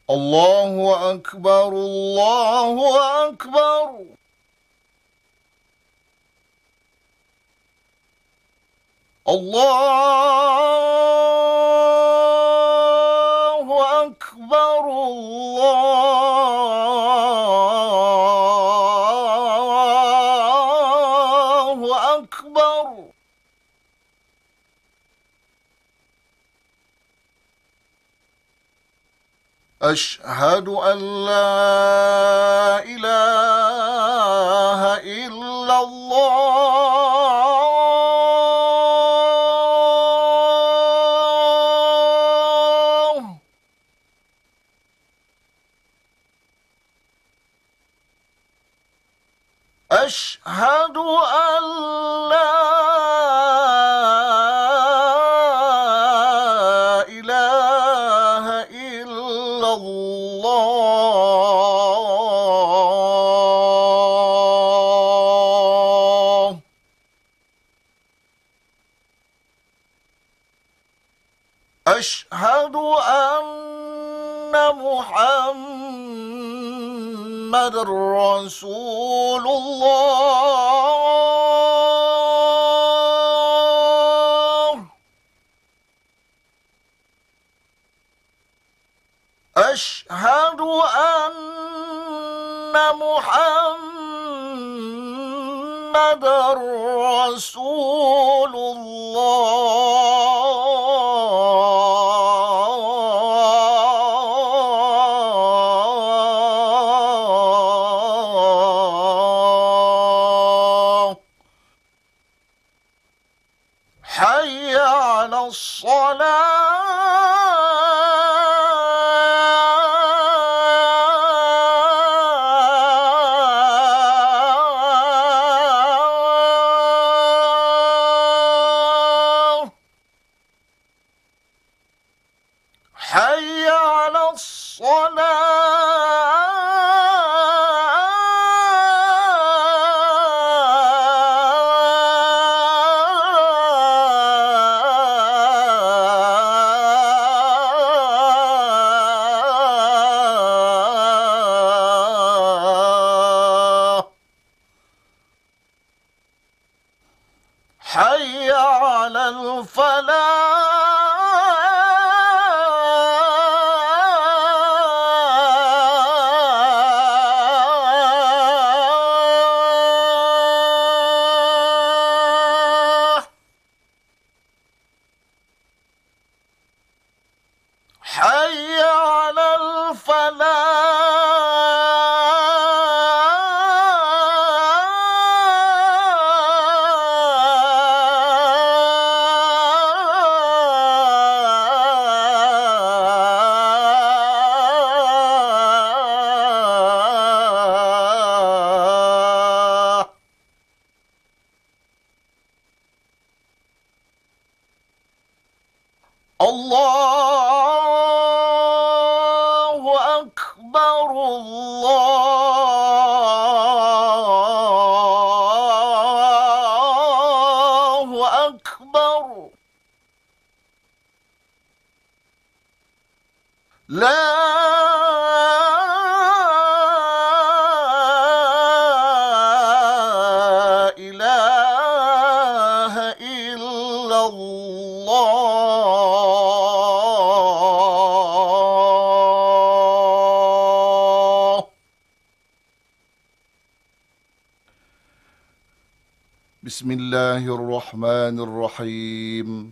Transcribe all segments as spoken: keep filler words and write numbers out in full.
الله أكبر الله أكبر. الله أكبر الله أكبر. أشهد أن لا إله إلا الله. أشهد أن لا إله إلا الله. أشهد أن محمد رسول الله. أشهد أن محمد رسول الله. حي على الصلاة. حي على الصلاة. حي على الفلاح. حي على الفلاح. الله أكبر الله أكبر. لا إله إلا الله. بسم الله الرحمن الرحيم.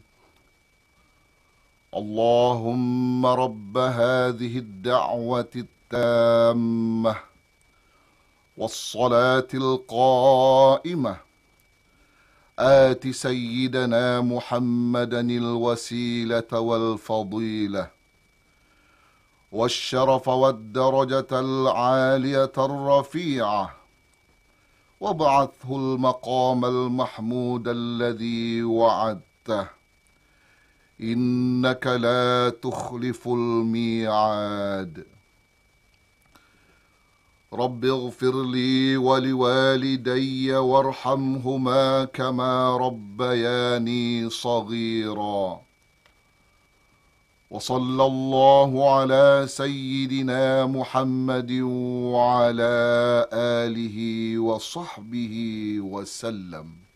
اللهم رب هذه الدعوة التامة والصلاة القائمة آت سيدنا محمدا الوسيلة والفضيلة والشرف والدرجة العالية الرفيعة وابعثه المقام المحمود الذي وعدته إنك لا تخلف الميعاد. رب اغفر لي ولوالدي وارحمهما كما ربياني صغيرا. وصلى الله على سيدنا محمد وعلى آله وصحبه وسلم.